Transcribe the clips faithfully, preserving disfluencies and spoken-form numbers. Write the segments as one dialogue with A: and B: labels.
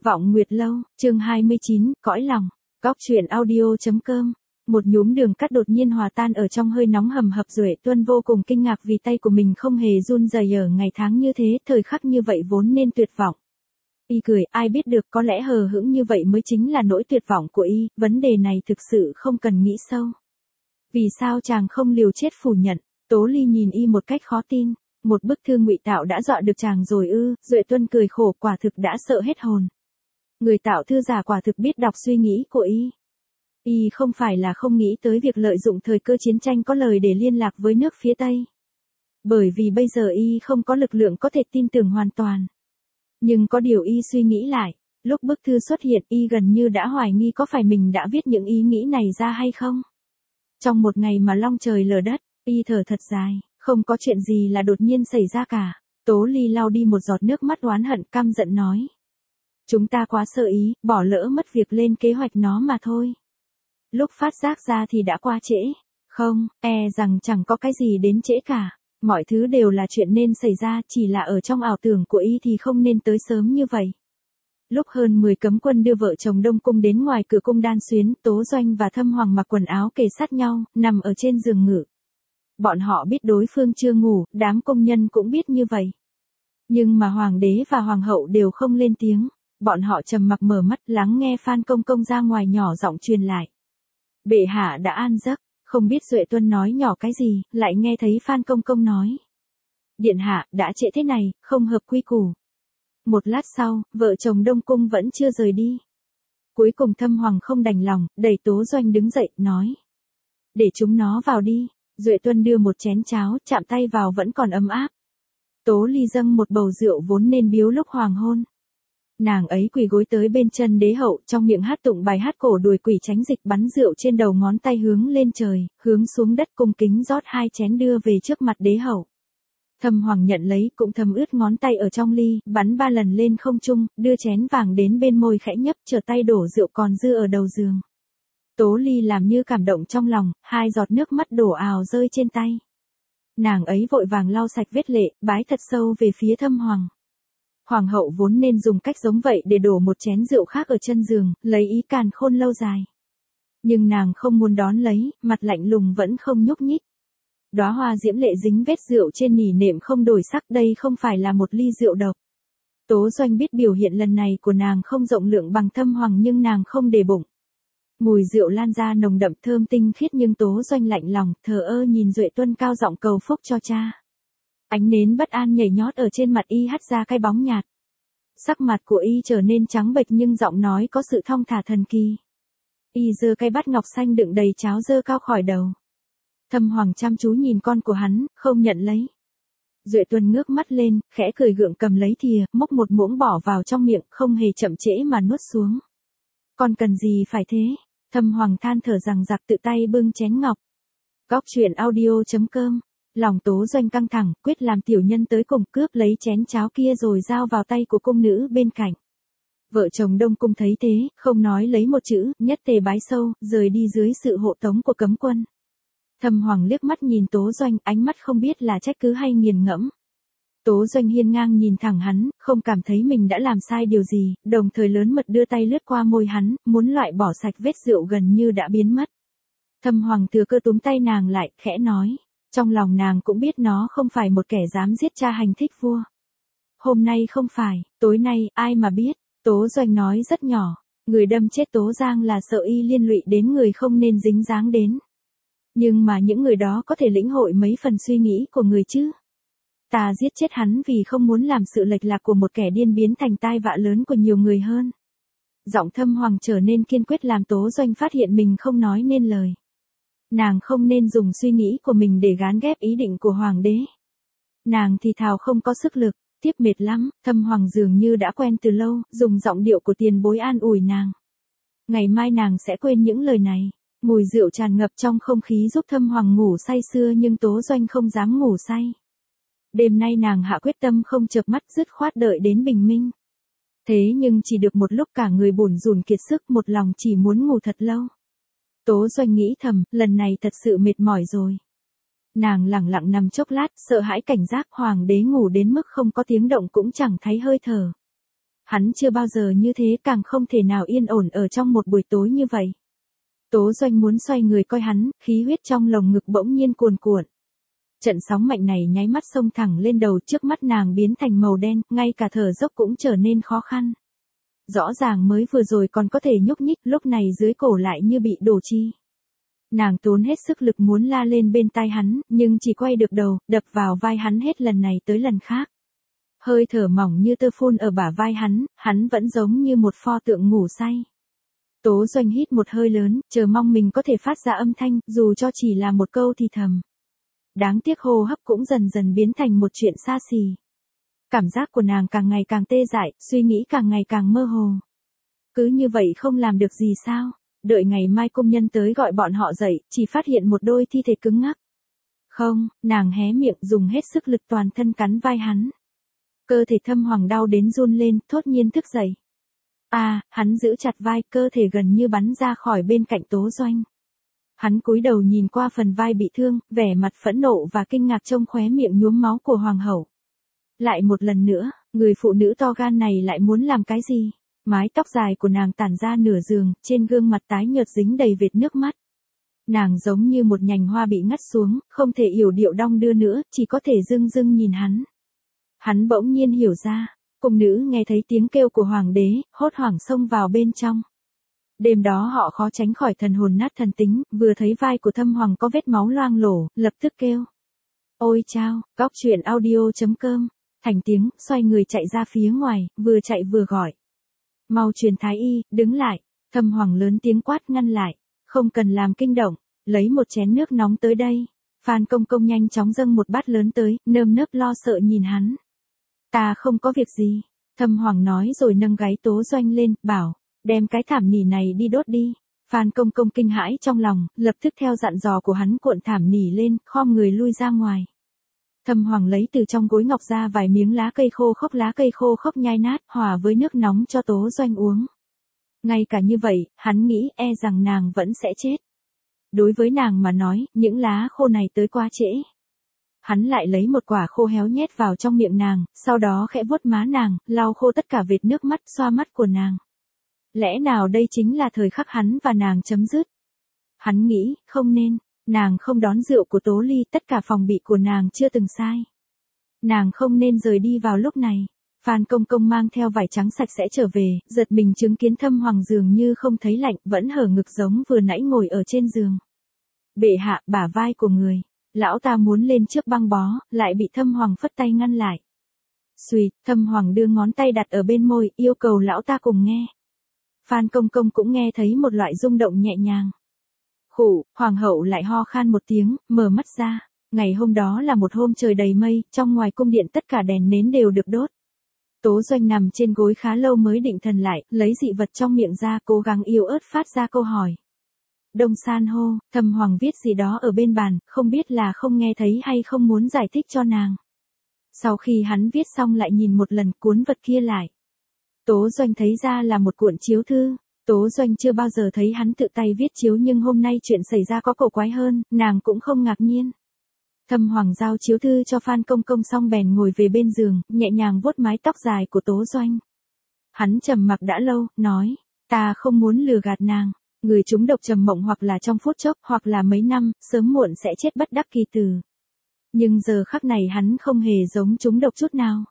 A: Vọng Nguyệt Lâu, chương hai mươi chín, cõi lòng. Góc truyện audio.com. Một nhúm đường cát đột nhiên hòa tan ở trong hơi nóng hầm hập. Duệ Tuân vô cùng kinh ngạc vì tay của mình không hề run rẩy ở ngày tháng như thế, thời khắc như vậy vốn nên tuyệt vọng. Y cười, ai biết được, có lẽ hờ hững như vậy mới chính là nỗi tuyệt vọng của y, vấn đề này thực sự không cần nghĩ sâu. Vì sao chàng không liều chết phủ nhận? Tố Ly nhìn y một cách khó tin. Một bức thư ngụy tạo đã dọa được chàng rồi ư? Duệ Tuân cười khổ, quả thực đã sợ hết hồn. Người tạo thư giả quả thực biết đọc suy nghĩ của y. Y không phải là không nghĩ tới việc lợi dụng thời cơ chiến tranh có lời để liên lạc với nước phía Tây. Bởi vì bây giờ y không có lực lượng có thể tin tưởng hoàn toàn. Nhưng có điều y suy nghĩ lại, lúc bức thư xuất hiện y gần như đã hoài nghi có phải mình đã viết những ý nghĩ này ra hay không. Trong một ngày mà long trời lở đất, y thở thật dài, không có chuyện gì là đột nhiên xảy ra cả. Tố Ly lau đi một giọt nước mắt oán hận, căm giận nói. Chúng ta quá sơ ý, bỏ lỡ mất việc lên kế hoạch nó mà thôi. Lúc phát giác ra thì đã qua trễ. Không, e rằng chẳng có cái gì đến trễ cả. Mọi thứ đều là chuyện nên xảy ra, chỉ là ở trong ảo tưởng của y thì không nên tới sớm như vậy. Lúc hơn mười cấm quân đưa vợ chồng Đông Cung đến ngoài cửa cung Đan Xuyến, Tố Doanh và Thâm Hoàng mặc quần áo kề sát nhau, nằm ở trên giường ngự. Bọn họ biết đối phương chưa ngủ, đám công nhân cũng biết như vậy. Nhưng mà Hoàng đế và Hoàng hậu đều không lên tiếng. Bọn họ trầm mặc mở mắt lắng nghe Phan Công Công ra ngoài nhỏ giọng truyền lại. Bệ hạ đã an giấc, không biết Duệ Tuân nói nhỏ cái gì, lại nghe thấy Phan Công Công nói. Điện hạ, đã trễ thế này, không hợp quy củ. Một lát sau, vợ chồng Đông Cung vẫn chưa rời đi. Cuối cùng Thâm Hoàng không đành lòng, đẩy Tố Doanh đứng dậy, nói. Để chúng nó vào đi. Duệ Tuân đưa một chén cháo, chạm tay vào vẫn còn ấm áp. Tố Ly dâng một bầu rượu vốn nên biếu lúc hoàng hôn. Nàng ấy quỳ gối tới bên chân đế hậu, trong miệng hát tụng bài hát cổ đuổi quỷ tránh dịch, bắn rượu trên đầu ngón tay hướng lên trời, hướng xuống đất, cung kính rót hai chén đưa về trước mặt đế hậu. Thâm Hoàng nhận lấy, cũng thấm ướt ngón tay ở trong ly, bắn ba lần lên không trung, đưa chén vàng đến bên môi khẽ nhấp, trở tay đổ rượu còn dư ở đầu giường. Tố Ly làm như cảm động trong lòng, hai giọt nước mắt đổ ào rơi trên tay. Nàng ấy vội vàng lau sạch vết lệ, bái thật sâu về phía Thâm Hoàng. Hoàng hậu vốn nên dùng cách giống vậy để đổ một chén rượu khác ở chân giường, lấy ý càn khôn lâu dài. Nhưng nàng không muốn đón lấy, mặt lạnh lùng vẫn không nhúc nhích. Đóa hoa diễm lệ dính vết rượu trên nỉ nệm không đổi sắc, đây không phải là một ly rượu độc. Tố Doanh biết biểu hiện lần này của nàng không rộng lượng bằng Thâm Hoàng nhưng nàng không để bụng. Mùi rượu lan ra nồng đậm thơm tinh khiết nhưng Tố Doanh lạnh lòng, thờ ơ nhìn Duệ Tuân cao giọng cầu phúc cho cha. Ánh nến bất an nhảy nhót ở trên mặt y hắt ra cái bóng nhạt. Sắc mặt của y trở nên trắng bệch nhưng giọng nói có sự thong thả thần kỳ. Y giơ cái bát ngọc xanh đựng đầy cháo dơ cao khỏi đầu. Thâm Hoàng chăm chú nhìn con của hắn, không nhận lấy. Duệ Tuân ngước mắt lên, khẽ cười gượng cầm lấy thìa, múc một muỗng bỏ vào trong miệng, không hề chậm trễ mà nuốt xuống. Con cần gì phải thế? Thâm Hoàng than thở rằng giặc tự tay bưng chén ngọc. Góc truyện audio.com. Lòng Tố Doanh căng thẳng, quyết làm tiểu nhân tới cùng, cướp lấy chén cháo kia rồi giao vào tay của cung nữ bên cạnh. Vợ chồng Đông Cung thấy thế, không nói lấy một chữ, nhất tề bái sâu, rời đi dưới sự hộ tống của cấm quân. Thâm Hoàng liếc mắt nhìn Tố Doanh, ánh mắt không biết là trách cứ hay nghiền ngẫm. Tố Doanh hiên ngang nhìn thẳng hắn, không cảm thấy mình đã làm sai điều gì, đồng thời lớn mật đưa tay lướt qua môi hắn, muốn loại bỏ sạch vết rượu gần như đã biến mất. Thâm Hoàng thừa cơ túm tay nàng lại, khẽ nói. Trong lòng nàng cũng biết nó không phải một kẻ dám giết cha hành thích vua. Hôm nay không phải, tối nay, ai mà biết. Tố Doanh nói rất nhỏ. Người đâm chết Tố Giang là sợ y liên lụy đến người không nên dính dáng đến. Nhưng mà những người đó có thể lĩnh hội mấy phần suy nghĩ của người chứ. Ta giết chết hắn vì không muốn làm sự lệch lạc của một kẻ điên biến thành tai vạ lớn của nhiều người hơn. Giọng Thâm Hoàng trở nên kiên quyết làm Tố Doanh phát hiện mình không nói nên lời. Nàng không nên dùng suy nghĩ của mình để gán ghép ý định của Hoàng đế. Nàng thì thào không có sức lực, tiếp mệt lắm, Thâm Hoàng dường như đã quen từ lâu, dùng giọng điệu của tiền bối an ủi nàng. Ngày mai nàng sẽ quên những lời này. Mùi rượu tràn ngập trong không khí giúp Thâm Hoàng ngủ say sưa nhưng Tố Doanh không dám ngủ say. Đêm nay nàng hạ quyết tâm không chợp mắt dứt khoát đợi đến bình minh. Thế nhưng chỉ được một lúc cả người bủn rủn kiệt sức, một lòng chỉ muốn ngủ thật lâu. Tố Doanh nghĩ thầm, lần này thật sự mệt mỏi rồi. Nàng lẳng lặng nằm chốc lát, sợ hãi cảnh giác Hoàng đế ngủ đến mức không có tiếng động cũng chẳng thấy hơi thở. Hắn chưa bao giờ như thế, càng không thể nào yên ổn ở trong một buổi tối như vậy. Tố Doanh muốn xoay người coi hắn, khí huyết trong lồng ngực bỗng nhiên cuồn cuộn. Trận sóng mạnh này nháy mắt xông thẳng lên đầu, trước mắt nàng biến thành màu đen, ngay cả thở dốc cũng trở nên khó khăn. Rõ ràng mới vừa rồi còn có thể nhúc nhích, lúc này dưới cổ lại như bị đổ chi. Nàng tốn hết sức lực muốn la lên bên tai hắn, nhưng chỉ quay được đầu, đập vào vai hắn hết lần này tới lần khác. Hơi thở mỏng như tơ phun ở bả vai hắn, hắn vẫn giống như một pho tượng ngủ say. Tố Doanh hít một hơi lớn, chờ mong mình có thể phát ra âm thanh, dù cho chỉ là một câu thì thầm. Đáng tiếc hô hấp cũng dần dần biến thành một chuyện xa xỉ. Cảm giác của nàng càng ngày càng tê dại, suy nghĩ càng ngày càng mơ hồ. Cứ như vậy không làm được gì sao? Đợi ngày mai công nhân tới gọi bọn họ dậy, chỉ phát hiện một đôi thi thể cứng ngắc. Không, nàng hé miệng dùng hết sức lực toàn thân cắn vai hắn. Cơ thể Thâm Hoàng đau đến run lên, thốt nhiên thức dậy. À, hắn giữ chặt vai, cơ thể gần như bắn ra khỏi bên cạnh Tố Doanh. Hắn cúi đầu nhìn qua phần vai bị thương, vẻ mặt phẫn nộ và kinh ngạc trông khóe miệng nhuốm máu của hoàng hậu. Lại một lần nữa, người phụ nữ to gan này lại muốn làm cái gì? Mái tóc dài của nàng tản ra nửa giường, trên gương mặt tái nhợt dính đầy vệt nước mắt. Nàng giống như một nhành hoa bị ngắt xuống, không thể yểu điệu đong đưa nữa, chỉ có thể dưng dưng nhìn hắn. Hắn bỗng nhiên hiểu ra, cung nữ nghe thấy tiếng kêu của hoàng đế, hốt hoảng xông vào bên trong. Đêm đó họ khó tránh khỏi thần hồn nát thần tính, vừa thấy vai của Thâm Hoàng có vết máu loang lổ, lập tức kêu. Ôi chao, góc truyện audio chấm com. Thành tiếng, xoay người chạy ra phía ngoài, vừa chạy vừa gọi. Mau truyền thái y, đứng lại. Thâm Hoàng lớn tiếng quát ngăn lại. Không cần làm kinh động, lấy một chén nước nóng tới đây. Phan Công Công nhanh chóng dâng một bát lớn tới, nơm nớp lo sợ nhìn hắn. Ta không có việc gì. Thâm Hoàng nói rồi nâng gáy Tố Doanh lên, bảo. Đem cái thảm nỉ này đi đốt đi. Phan Công Công kinh hãi trong lòng, lập tức theo dặn dò của hắn cuộn thảm nỉ lên, khom người lui ra ngoài. Thâm Hoàng lấy từ trong gối ngọc ra vài miếng lá cây khô khốc lá cây khô khốc nhai nát, hòa với nước nóng cho Tố Doanh uống. Ngay cả như vậy, hắn nghĩ e rằng nàng vẫn sẽ chết. Đối với nàng mà nói, những lá khô này tới quá trễ. Hắn lại lấy một quả khô héo nhét vào trong miệng nàng, sau đó khẽ vuốt má nàng, lau khô tất cả vệt nước mắt, xoa mắt của nàng. Lẽ nào đây chính là thời khắc hắn và nàng chấm dứt? Hắn nghĩ, không nên, nàng không đón rượu của Tố Ly, tất cả phòng bị của nàng chưa từng sai. Nàng không nên rời đi vào lúc này. Phan Công Công mang theo vải trắng sạch sẽ trở về, giật mình chứng kiến Thâm Hoàng dường như không thấy lạnh, vẫn hở ngực giống vừa nãy ngồi ở trên giường. Bệ hạ, bả vai của người. Lão ta muốn lên trước băng bó, lại bị Thâm Hoàng phất tay ngăn lại. Xùi, Thâm Hoàng đưa ngón tay đặt ở bên môi, yêu cầu lão ta cùng nghe. Phan Công Công cũng nghe thấy một loại rung động nhẹ nhàng. Khụ, hoàng hậu lại ho khan một tiếng, mở mắt ra. Ngày hôm đó là một hôm trời đầy mây, trong ngoài cung điện tất cả đèn nến đều được đốt. Tố Doanh nằm trên gối khá lâu mới định thần lại, lấy dị vật trong miệng ra, cố gắng yếu ớt phát ra câu hỏi. Đông san hô, Thâm Hoàng viết gì đó ở bên bàn, không biết là không nghe thấy hay không muốn giải thích cho nàng. Sau khi hắn viết xong lại nhìn một lần cuốn vật kia lại. Tố Doanh thấy ra là một cuộn chiếu thư. Tố Doanh chưa bao giờ thấy hắn tự tay viết chiếu, nhưng hôm nay chuyện xảy ra có cổ quái hơn, nàng cũng không ngạc nhiên. Thâm Hoàng giao chiếu thư cho Phan Công Công xong bèn ngồi về bên giường, nhẹ nhàng vuốt mái tóc dài của Tố Doanh. Hắn trầm mặc đã lâu, nói, ta không muốn lừa gạt nàng. Người trúng độc trầm mộng hoặc là trong phút chốc, hoặc là mấy năm, sớm muộn sẽ chết bất đắc kỳ tử. Nhưng giờ khắc này hắn không hề giống trúng độc chút nào.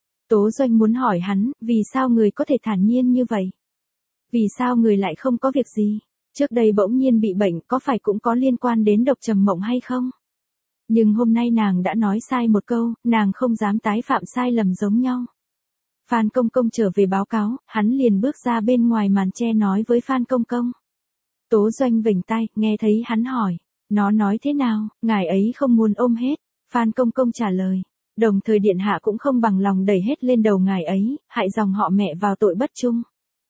A: Tố Doanh muốn hỏi hắn, vì sao người có thể thản nhiên như vậy? Vì sao người lại không có việc gì? Trước đây bỗng nhiên bị bệnh, có phải cũng có liên quan đến độc trầm mộng hay không? Nhưng hôm nay nàng đã nói sai một câu, nàng không dám tái phạm sai lầm giống nhau. Phan Công Công trở về báo cáo, hắn liền bước ra bên ngoài màn che nói với Phan Công Công. Tố Doanh vểnh tai, nghe thấy hắn hỏi, nó nói thế nào, ngài ấy không muốn ôm hết. Phan Công Công trả lời, đồng thời điện hạ cũng không bằng lòng đẩy hết lên đầu ngài ấy, hại dòng họ mẹ vào tội bất trung.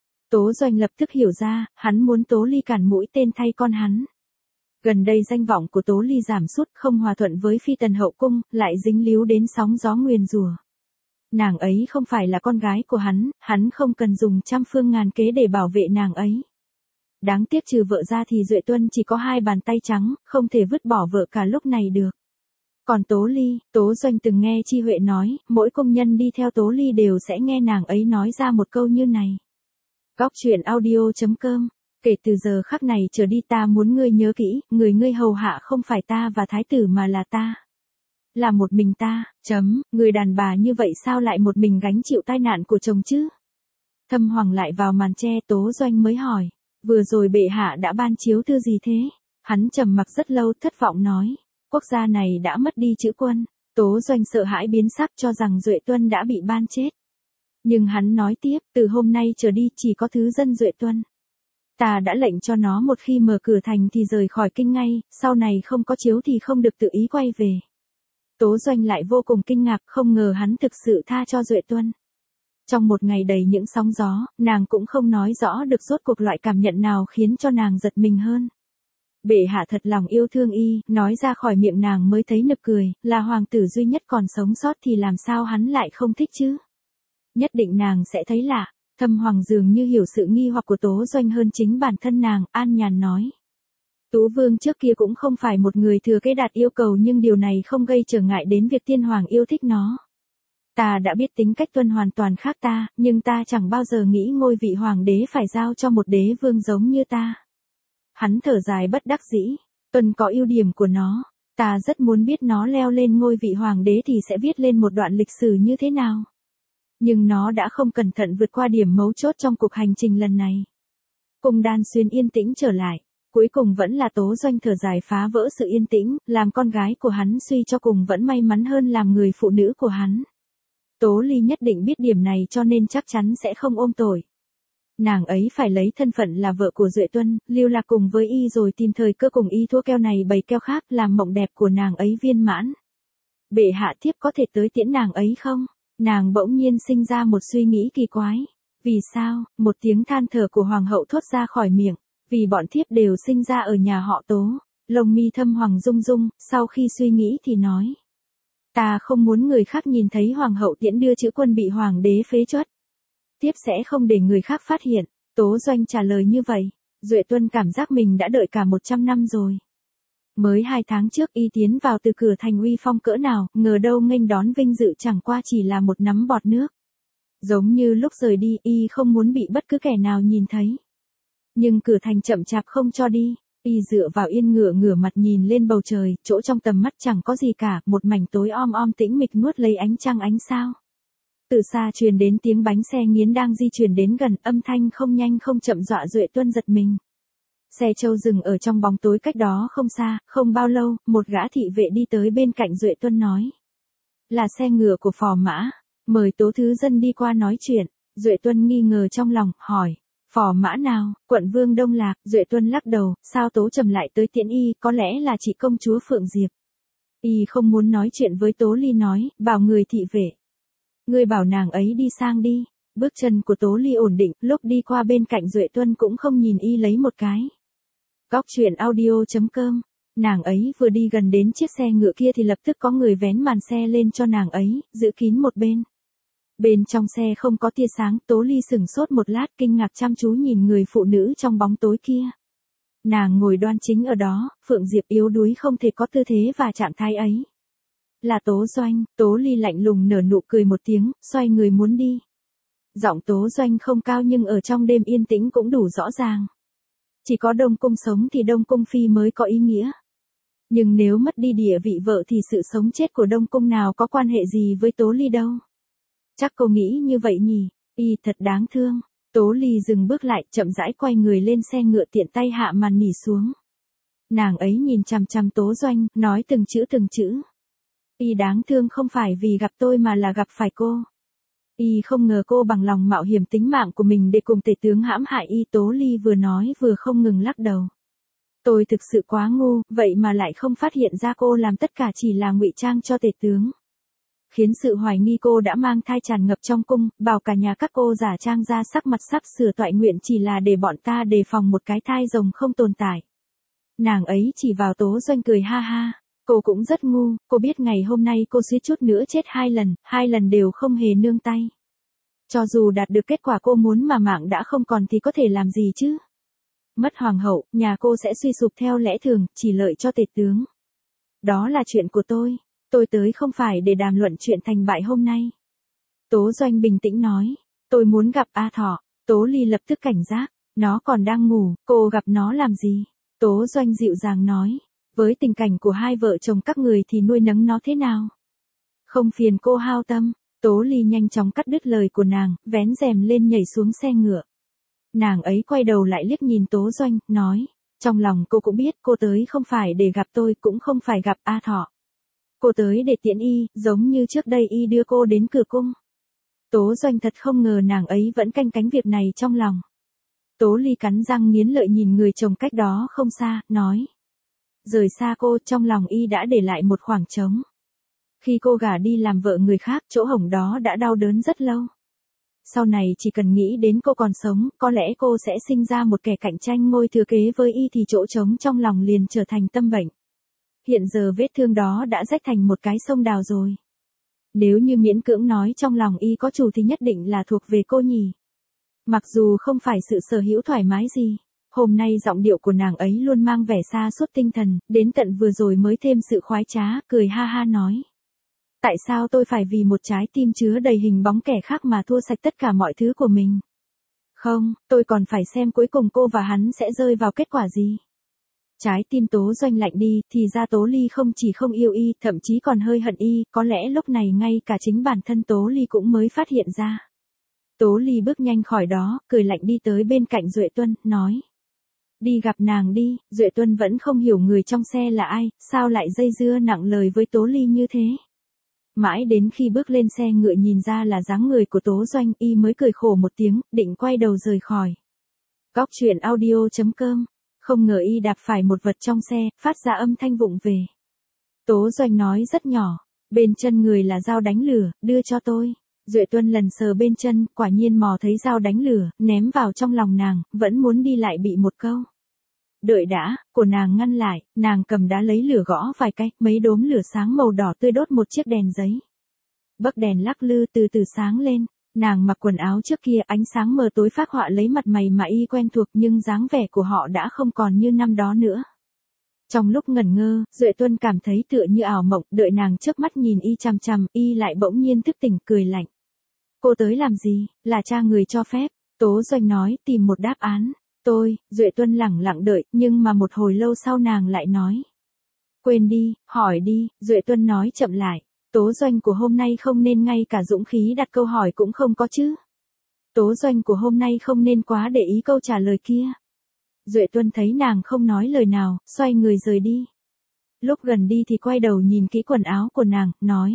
A: Tố Doanh lập tức hiểu ra, hắn muốn Tố Ly cản mũi tên thay con hắn. Gần đây danh vọng của Tố Ly giảm sút, không hòa thuận với phi tần hậu cung, lại dính líu đến sóng gió nguyền rủa. Nàng ấy không phải là con gái của hắn, hắn không cần dùng trăm phương ngàn kế để bảo vệ nàng ấy. Đáng tiếc trừ vợ ra thì Duệ Tuân chỉ có hai bàn tay trắng, không thể vứt bỏ vợ cả lúc này được. Còn Tố Ly, Tố Doanh từng nghe Chi Huệ nói, mỗi công nhân đi theo Tố Ly đều sẽ nghe nàng ấy nói ra một câu như này. Góc truyện audio chấm com. Kể từ giờ khắc này trở đi ta muốn ngươi nhớ kỹ, người ngươi hầu hạ không phải ta và thái tử mà là ta. Là một mình ta, chấm, người đàn bà như vậy sao lại một mình gánh chịu tai nạn của chồng chứ? Thâm Hoàng lại vào màn che, Tố Doanh mới hỏi, vừa rồi bệ hạ đã ban chiếu thư gì thế? Hắn trầm mặc rất lâu, thất vọng nói, quốc gia này đã mất đi chữ quân. Tố Doanh sợ hãi biến sắc, cho rằng Duệ Tuân đã bị ban chết. Nhưng hắn nói tiếp, từ hôm nay trở đi chỉ có thứ dân Duệ Tuân. Ta đã lệnh cho nó một khi mở cửa thành thì rời khỏi kinh ngay, sau này không có chiếu thì không được tự ý quay về. Tố Doanh lại vô cùng kinh ngạc, không ngờ hắn thực sự tha cho Duệ Tuân. Trong một ngày đầy những sóng gió, nàng cũng không nói rõ được rốt cuộc loại cảm nhận nào khiến cho nàng giật mình hơn. Bệ hạ thật lòng yêu thương y, nói ra khỏi miệng nàng mới thấy nực cười, là hoàng tử duy nhất còn sống sót thì làm sao hắn lại không thích chứ? Nhất định nàng sẽ thấy lạ. Thâm Hoàng dường như hiểu sự nghi hoặc của Tố Doanh hơn chính bản thân nàng, an nhàn nói. Tú Vương trước kia cũng không phải một người thừa kế đạt yêu cầu, nhưng điều này không gây trở ngại đến việc Tiên Hoàng yêu thích nó. Ta đã biết tính cách Tuân hoàn toàn khác ta, nhưng ta chẳng bao giờ nghĩ ngôi vị hoàng đế phải giao cho một đế vương giống như ta. Hắn thở dài bất đắc dĩ, Tuân có ưu điểm của nó, ta rất muốn biết nó leo lên ngôi vị hoàng đế thì sẽ viết lên một đoạn lịch sử như thế nào. Nhưng nó đã không cẩn thận vượt qua điểm mấu chốt trong cuộc hành trình lần này. Cung Đan Xuyên yên tĩnh trở lại, cuối cùng vẫn là Tố Doanh thở dài phá vỡ sự yên tĩnh, làm con gái của hắn suy cho cùng vẫn may mắn hơn làm người phụ nữ của hắn. Tố Ly nhất định biết điểm này cho nên chắc chắn sẽ không ôm tội. Nàng ấy phải lấy thân phận là vợ của Duệ Tuân, lưu lạc cùng với y rồi tìm thời cơ cùng y thua keo này bày keo khác, làm mộng đẹp của nàng ấy viên mãn. Bệ hạ thiếp có thể tới tiễn nàng ấy không? Nàng bỗng nhiên sinh ra một suy nghĩ kỳ quái. Vì sao? Một tiếng than thở của hoàng hậu thốt ra khỏi miệng. Vì bọn thiếp đều sinh ra ở nhà họ Tố. Lông mi Thâm Hoàng rung rung, sau khi suy nghĩ thì nói. Ta không muốn người khác nhìn thấy hoàng hậu tiễn đưa chữ quân bị hoàng đế phế truất. Thiếp sẽ không để người khác phát hiện. Tố Doanh trả lời như vậy. Duệ Tuân cảm giác mình đã đợi cả một trăm năm rồi. Mới hai tháng trước y tiến vào từ cửa thành uy phong cỡ nào, ngờ đâu nghênh đón vinh dự chẳng qua chỉ là một nắm bọt nước. Giống như lúc rời đi, y không muốn bị bất cứ kẻ nào nhìn thấy. Nhưng cửa thành chậm chạp không cho đi, y dựa vào yên ngựa ngửa mặt nhìn lên bầu trời, chỗ trong tầm mắt chẳng có gì cả, một mảnh tối om om tĩnh mịch nuốt lấy ánh trăng ánh sao. Từ xa truyền đến tiếng bánh xe nghiến đang di chuyển đến gần, âm thanh không nhanh không chậm dọa Duệ Tuân giật mình. Xe trâu dừng ở trong bóng tối cách đó không xa, không bao lâu, một gã thị vệ đi tới bên cạnh Duệ Tuân nói. Là xe ngựa của phò mã, mời Tố Thứ Dân đi qua nói chuyện. Duệ Tuân nghi ngờ trong lòng, hỏi, phò mã nào? Quận Vương Đông Lạc. Duệ Tuân lắc đầu, sao Tố Trầm lại tới tiễn y, có lẽ là chị công chúa Phượng Diệp. Y không muốn nói chuyện với Tố Ly nói, bảo người thị vệ. Ngươi bảo nàng ấy đi sang đi. Bước chân của Tố Ly ổn định, lúc đi qua bên cạnh Duệ Tuân cũng không nhìn y lấy một cái. Góc truyện audio chấm com. Nàng ấy vừa đi gần đến chiếc xe ngựa kia thì lập tức có người vén màn xe lên cho nàng ấy, giữ kín một bên. Bên trong xe không có tia sáng, Tố Ly sửng sốt một lát kinh ngạc chăm chú nhìn người phụ nữ trong bóng tối kia. Nàng ngồi đoan chính ở đó, Phượng Diệp yếu đuối không thể có tư thế và trạng thái ấy. Là Tố Doanh. Tố Ly lạnh lùng nở nụ cười một tiếng, xoay người muốn đi. Giọng Tố Doanh không cao nhưng ở trong đêm yên tĩnh cũng đủ rõ ràng. Chỉ có Đông Cung sống thì Đông Cung phi mới có ý nghĩa. Nhưng nếu mất đi địa vị vợ thì sự sống chết của Đông Cung nào có quan hệ gì với Tố Ly đâu. Chắc cô nghĩ như vậy nhỉ, y thật đáng thương. Tố Ly dừng bước lại, chậm rãi quay người lên xe ngựa tiện tay hạ màn nỉ xuống. Nàng ấy nhìn chằm chằm Tố Doanh, nói từng chữ từng chữ. Y đáng thương không phải vì gặp tôi mà là gặp phải cô. Y không ngờ cô bằng lòng mạo hiểm tính mạng của mình để cùng tể tướng hãm hại y. Tố Ly vừa nói vừa không ngừng lắc đầu. Tôi thực sự quá ngu, vậy mà lại không phát hiện ra cô làm tất cả chỉ là ngụy trang cho tể tướng. Khiến sự hoài nghi cô đã mang thai tràn ngập trong cung, bảo cả nhà các cô giả trang ra sắc mặt sắp sửa toại nguyện chỉ là để bọn ta đề phòng một cái thai rồng không tồn tại. Nàng ấy chỉ vào Tố Doanh cười ha ha. Cô cũng rất ngu, cô biết ngày hôm nay cô suýt chút nữa chết hai lần, hai lần đều không hề nương tay. Cho dù đạt được kết quả cô muốn mà mạng đã không còn thì có thể làm gì chứ? Mất hoàng hậu, nhà cô sẽ suy sụp theo lẽ thường, chỉ lợi cho tể tướng. Đó là chuyện của tôi. Tôi tới không phải để đàm luận chuyện thành bại hôm nay. Tố Doanh bình tĩnh nói. Tôi muốn gặp A Thọ. Tố Ly lập tức cảnh giác. Nó còn đang ngủ, cô gặp nó làm gì? Tố Doanh dịu dàng nói. Với tình cảnh của hai vợ chồng các người thì nuôi nấng nó thế nào? Không phiền cô hao tâm. Tố Ly nhanh chóng cắt đứt lời của nàng, vén rèm lên nhảy xuống xe ngựa. Nàng ấy quay đầu lại liếc nhìn Tố Doanh, nói. Trong lòng cô cũng biết cô tới không phải để gặp tôi, cũng không phải gặp A Thọ. Cô tới để tiễn y, giống như trước đây y đưa cô đến cửa cung. Tố Doanh thật không ngờ nàng ấy vẫn canh cánh việc này trong lòng. Tố Ly cắn răng nghiến lợi nhìn người chồng cách đó không xa, nói. Rời xa cô, trong lòng y đã để lại một khoảng trống. Khi cô gả đi làm vợ người khác, chỗ hổng đó đã đau đớn rất lâu. Sau này chỉ cần nghĩ đến cô còn sống, có lẽ cô sẽ sinh ra một kẻ cạnh tranh ngôi thừa kế với y thì chỗ trống trong lòng liền trở thành tâm bệnh. Hiện giờ vết thương đó đã rách thành một cái sông đào rồi. Nếu như miễn cưỡng nói trong lòng y có chủ thì nhất định là thuộc về cô nhỉ. Mặc dù không phải sự sở hữu thoải mái gì, hôm nay giọng điệu của nàng ấy luôn mang vẻ xa suốt tinh thần, đến tận vừa rồi mới thêm sự khoái trá, cười ha ha nói. Tại sao tôi phải vì một trái tim chứa đầy hình bóng kẻ khác mà thua sạch tất cả mọi thứ của mình? Không, tôi còn phải xem cuối cùng cô và hắn sẽ rơi vào kết quả gì. Trái tim Tố Doanh lạnh đi, thì ra Tố Ly không chỉ không yêu y, thậm chí còn hơi hận y, có lẽ lúc này ngay cả chính bản thân Tố Ly cũng mới phát hiện ra. Tố Ly bước nhanh khỏi đó, cười lạnh đi tới bên cạnh Duệ Tuân, nói. Đi gặp nàng đi. Duệ Tuân vẫn không hiểu người trong xe là ai, sao lại dây dưa nặng lời với Tố Ly như thế. Mãi đến khi bước lên xe ngựa nhìn ra là dáng người của Tố Doanh, y mới cười khổ một tiếng, định quay đầu rời khỏi. Góc truyện audio chấm com. Không ngờ y đạp phải một vật trong xe, phát ra âm thanh vụng về. Tố Doanh nói rất nhỏ. Bên chân người là dao đánh lửa, đưa cho tôi. Duệ Tuân lần sờ bên chân, quả nhiên mò thấy dao đánh lửa, ném vào trong lòng nàng, vẫn muốn đi lại bị một câu. Đợi đã, của nàng ngăn lại, nàng cầm đá lấy lửa gõ vài cái, mấy đốm lửa sáng màu đỏ tươi đốt một chiếc đèn giấy. Bấc đèn lắc lư từ từ sáng lên, nàng mặc quần áo trước kia ánh sáng mờ tối phác họa lấy mặt mày mà y quen thuộc nhưng dáng vẻ của họ đã không còn như năm đó nữa. Trong lúc ngẩn ngơ, Duệ Tuân cảm thấy tựa như ảo mộng, đợi nàng trước mắt nhìn y chằm chằm, y lại bỗng nhiên thức tỉnh cười lạnh. Cô tới làm gì, là cha người cho phép, Tố Doanh nói tìm một đáp án. Tôi, Duệ Tuân lẳng lặng đợi, nhưng mà một hồi lâu sau nàng lại nói. Quên đi, hỏi đi, Duệ Tuân nói chậm lại. Tố Doanh của hôm nay không nên ngay cả dũng khí đặt câu hỏi cũng không có chứ. Tố Doanh của hôm nay không nên quá để ý câu trả lời kia. Duệ Tuân thấy nàng không nói lời nào, xoay người rời đi. Lúc gần đi thì quay đầu nhìn kỹ quần áo của nàng, nói.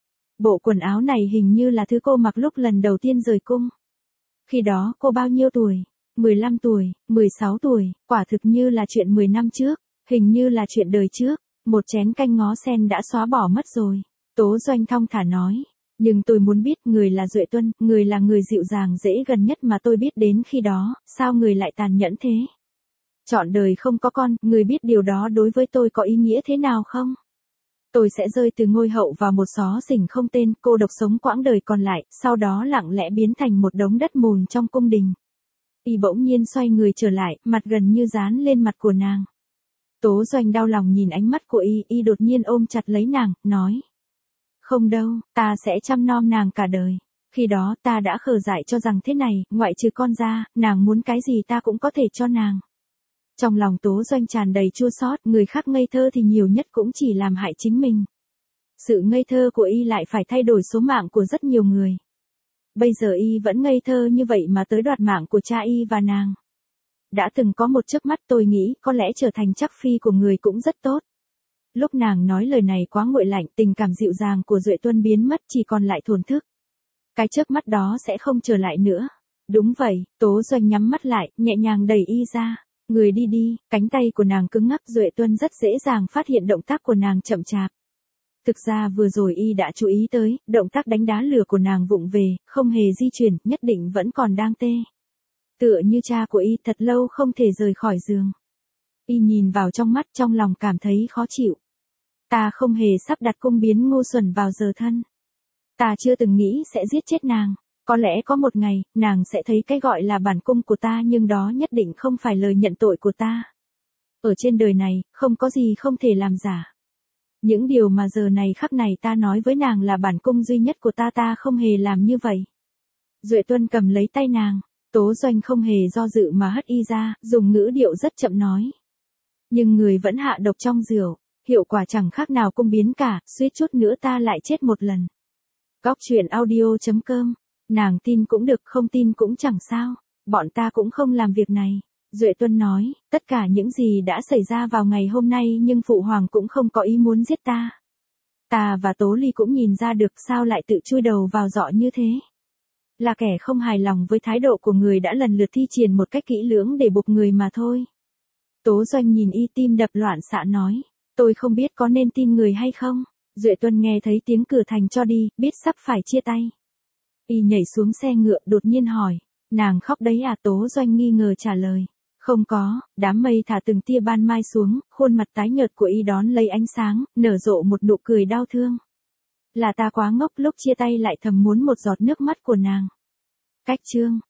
A: Bộ quần áo này hình như là thứ cô mặc lúc lần đầu tiên rời cung. Khi đó cô bao nhiêu tuổi? mười lăm tuổi, mười sáu tuổi, quả thực như là chuyện mười năm trước, hình như là chuyện đời trước, một chén canh ngó sen đã xóa bỏ mất rồi. Tố Doanh thong thả nói, nhưng tôi muốn biết người là Duệ Tuân, người là người dịu dàng dễ gần nhất mà tôi biết đến khi đó, sao người lại tàn nhẫn thế? Chọn đời không có con, người biết điều đó đối với tôi có ý nghĩa thế nào không? Tôi sẽ rơi từ ngôi hậu vào một xó xỉnh không tên, cô độc sống quãng đời còn lại, sau đó lặng lẽ biến thành một đống đất mùn trong cung đình. Y bỗng nhiên xoay người trở lại, mặt gần như dán lên mặt của nàng. Tố Doanh đau lòng nhìn ánh mắt của y, y đột nhiên ôm chặt lấy nàng, nói. Không đâu, ta sẽ chăm nom nàng cả đời. Khi đó ta đã khờ dại cho rằng thế này, ngoại trừ con ra, nàng muốn cái gì ta cũng có thể cho nàng. Trong lòng Tố Doanh tràn đầy chua xót, người khác ngây thơ thì nhiều nhất cũng chỉ làm hại chính mình. Sự ngây thơ của y lại phải thay đổi số mạng của rất nhiều người. Bây giờ y vẫn ngây thơ như vậy mà tới đoạt mạng của cha y và nàng. Đã từng có một chớp mắt tôi nghĩ có lẽ trở thành chắc phi của người cũng rất tốt. Lúc nàng nói lời này quá nguội lạnh, tình cảm dịu dàng của Duệ Tuân biến mất, chỉ còn lại thổn thức. Cái chớp mắt đó sẽ không trở lại nữa. Đúng vậy, Tố Doanh nhắm mắt lại, nhẹ nhàng đẩy y ra. Người đi đi, cánh tay của nàng cứng ngắc, Duệ Tuân rất dễ dàng phát hiện động tác của nàng chậm chạp. Thực ra vừa rồi y đã chú ý tới, động tác đánh đá lửa của nàng vụng về, không hề di chuyển, nhất định vẫn còn đang tê. Tựa như cha của y thật lâu không thể rời khỏi giường. Y nhìn vào trong mắt, trong lòng cảm thấy khó chịu. Ta không hề sắp đặt cung biến ngu xuẩn vào giờ thân. Ta chưa từng nghĩ sẽ giết chết nàng. Có lẽ có một ngày, nàng sẽ thấy cái gọi là bản cung của ta, nhưng đó nhất định không phải lời nhận tội của ta. Ở trên đời này, không có gì không thể làm giả. Những điều mà giờ này khắc này ta nói với nàng là bản cung duy nhất của ta, ta không hề làm như vậy. Duệ Tuân cầm lấy tay nàng, Tố Doanh không hề do dự mà hất y ra, dùng ngữ điệu rất chậm nói. Nhưng người vẫn hạ độc trong rượu, hiệu quả chẳng khác nào cung biến cả, suýt chút nữa ta lại chết một lần. Góc truyện audio chấm com, nàng tin cũng được, không tin cũng chẳng sao, bọn ta cũng không làm việc này. Duệ Tuân nói, tất cả những gì đã xảy ra vào ngày hôm nay nhưng Phụ Hoàng cũng không có ý muốn giết ta. Ta và Tố Ly cũng nhìn ra được sao lại tự chui đầu vào giọ như thế. Là kẻ không hài lòng với thái độ của người đã lần lượt thi triển một cách kỹ lưỡng để buộc người mà thôi. Tố Doanh nhìn y tim đập loạn xạ nói, tôi không biết có nên tin người hay không. Duệ Tuân nghe thấy tiếng cửa thành cho đi, biết sắp phải chia tay. Y nhảy xuống xe ngựa đột nhiên hỏi, nàng khóc đấy à? Tố Doanh nghi ngờ trả lời, không có. Đám mây thả từng tia ban mai xuống, khuôn mặt tái nhợt của y đón lấy ánh sáng, nở rộ một nụ cười đau thương. Là ta quá ngốc lúc chia tay lại thầm muốn một giọt nước mắt của nàng. Cách chương